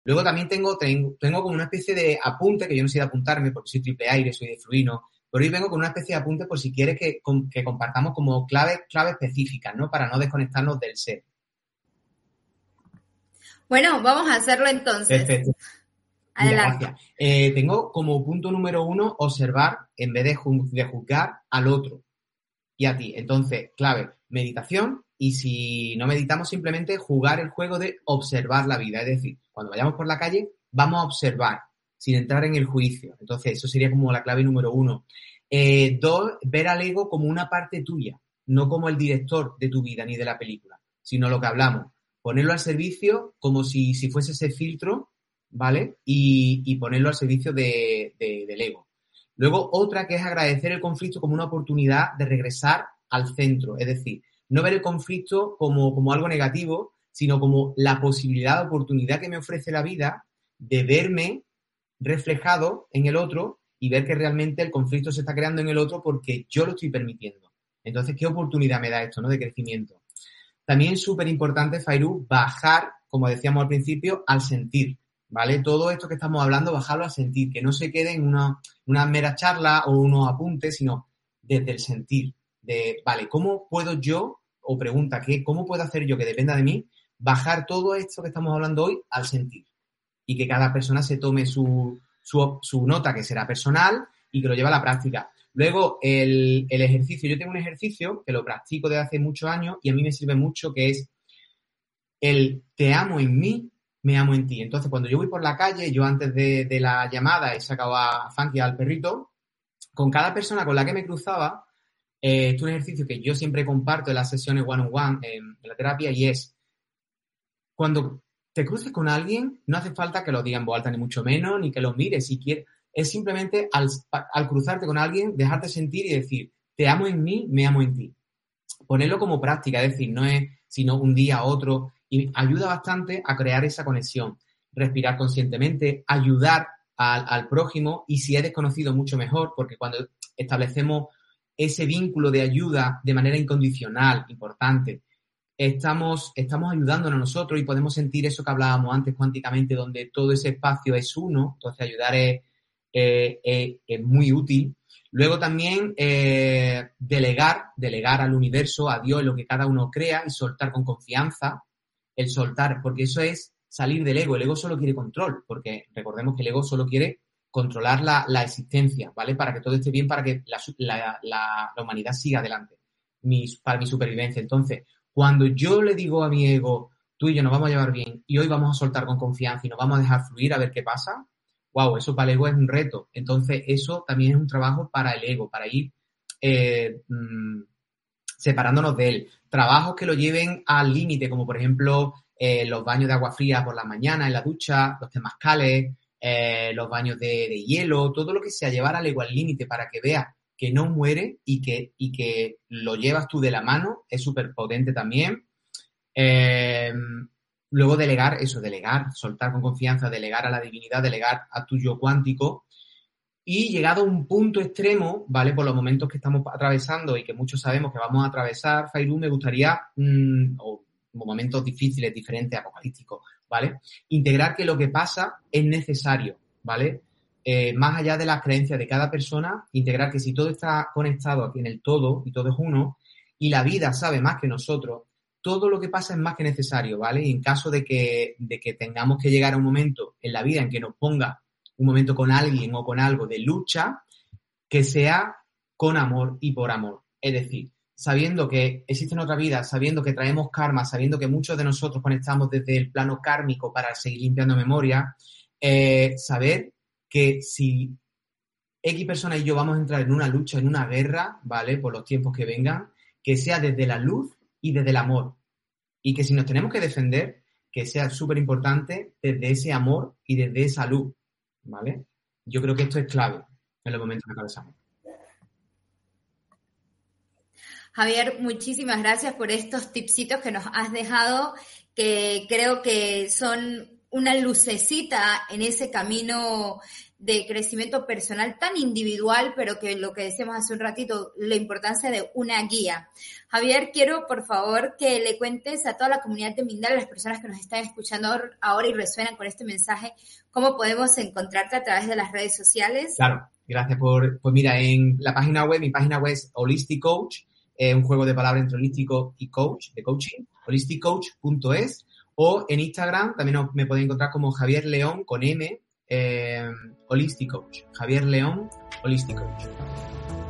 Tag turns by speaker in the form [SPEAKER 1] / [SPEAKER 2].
[SPEAKER 1] Luego también tengo como una especie de apunte, que yo no sé de apuntarme porque soy triple aire, soy de fluino, pero hoy vengo con una especie de apunte por si quieres que compartamos como claves específicas, ¿no? Para no desconectarnos del ser.
[SPEAKER 2] Bueno, vamos a hacerlo entonces.
[SPEAKER 1] Perfecto. Mira,
[SPEAKER 2] Adelante.
[SPEAKER 1] gracias. Tengo como punto número 1 observar en vez de juzgar al otro y a ti. Entonces, clave, meditación, y si no meditamos, simplemente jugar el juego de observar la vida. Es decir, cuando vayamos por la calle, vamos a observar, sin entrar en el juicio. Entonces, eso sería como la clave número 1. 2, ver al ego como una parte tuya, no como el director de tu vida ni de la película, sino lo que hablamos. Ponerlo al servicio como si fuese ese filtro, ¿vale? Y ponerlo al servicio del ego. Luego, otra que es agradecer el conflicto como una oportunidad de regresar al centro, es decir, no ver el conflicto como algo negativo, sino como la posibilidad, oportunidad que me ofrece la vida de verme reflejado en el otro y ver que realmente el conflicto se está creando en el otro porque yo lo estoy permitiendo. Entonces, ¿qué oportunidad me da esto, ¿no? De crecimiento. También súper importante, Fairu, bajar, como decíamos al principio, al sentir, ¿vale? Todo esto que estamos hablando, bajarlo al sentir, que no se quede en una mera charla o unos apuntes, sino desde el sentir, de, vale, ¿cómo puedo yo, o pregunta, ¿cómo puedo hacer yo que dependa de mí, bajar todo esto que estamos hablando hoy al sentir? Y que cada persona se tome su nota, que será personal, y que lo lleve a la práctica. Luego, el ejercicio. Yo tengo un ejercicio que lo practico desde hace muchos años y a mí me sirve mucho, que es el te amo en mí, me amo en ti. Entonces, cuando yo voy por la calle, yo antes de la llamada he sacado a Funky, al perrito, con cada persona con la que me cruzaba, es un ejercicio que yo siempre comparto en las sesiones one-on-one en la terapia, y es cuando te cruces con alguien, no hace falta que lo diga en voz alta, ni mucho menos, ni que lo mires si quieres. Es simplemente al cruzarte con alguien, dejarte sentir y decir, te amo en mí, me amo en ti. Ponerlo como práctica, es decir, no es sino un día a otro, y ayuda bastante a crear esa conexión. Respirar conscientemente, ayudar al prójimo, y si es desconocido, mucho mejor, porque cuando establecemos ese vínculo de ayuda de manera incondicional, importante, estamos ayudándonos a nosotros y podemos sentir eso que hablábamos antes cuánticamente, donde todo ese espacio es uno. Entonces, ayudar es muy útil. Luego también delegar al universo, a Dios, lo que cada uno crea, y soltar con confianza. El soltar, porque eso es salir del ego. El ego solo quiere control, porque recordemos que el ego solo quiere controlar la existencia, ¿vale? Para que todo esté bien, para que la humanidad siga adelante, para mi supervivencia. Entonces, cuando yo le digo a mi ego, tú y yo nos vamos a llevar bien y hoy vamos a soltar con confianza y nos vamos a dejar fluir a ver qué pasa, wow, eso para el ego es un reto. Entonces, eso también es un trabajo para el ego, para ir eh, mmm, separándonos de él. Trabajos que lo lleven al límite, como por ejemplo los baños de agua fría por la mañana en la ducha, los temazcales, los baños de hielo, todo lo que sea, llevar al ego al límite para que vea que no muere y que lo llevas tú de la mano, es súper potente también. Eh, Luego delegar, soltar con confianza, delegar a la divinidad, delegar a tu yo cuántico. Y llegado a un punto extremo, ¿vale? Por los momentos que estamos atravesando y que muchos sabemos que vamos a atravesar, Fairu, me gustaría, o momentos difíciles, diferentes, apocalípticos, ¿vale? Integrar que lo que pasa es necesario, ¿vale? Más allá de las creencias de cada persona, integrar que si todo está conectado aquí en el todo y todo es uno, y la vida sabe más que nosotros, todo lo que pasa es más que necesario, ¿vale? Y en caso de que tengamos que llegar a un momento en la vida en que nos ponga un momento con alguien o con algo de lucha, que sea con amor y por amor. Es decir, sabiendo que existen otras vidas, sabiendo que traemos karma, sabiendo que muchos de nosotros conectamos desde el plano kármico para seguir limpiando memoria, saber que si X persona y yo vamos a entrar en una lucha, en una guerra, ¿vale? Por los tiempos que vengan, que sea desde la luz y desde el amor. Y que si nos tenemos que defender, que sea súper importante desde ese amor y desde esa luz, ¿vale? Yo creo que esto es clave en los momentos que atravesamos.
[SPEAKER 2] Javier, muchísimas gracias por estos tipsitos que nos has dejado, que creo que son una lucecita en ese camino de crecimiento personal tan individual, pero que lo que decíamos hace un ratito, la importancia de una guía. Javier, quiero por favor que le cuentes a toda la comunidad de Mindal, a las personas que nos están escuchando ahora y resuenan con este mensaje, cómo podemos encontrarte a través de las redes sociales.
[SPEAKER 1] Claro, gracias pues mira, en la página web, mi página web es Holistic Coach, un juego de palabras entre holístico y coach, de coaching, holisticcoach.es, o en Instagram también me podéis encontrar como Javier León con M, Holistic Coach. Javier León, Holistic Coach.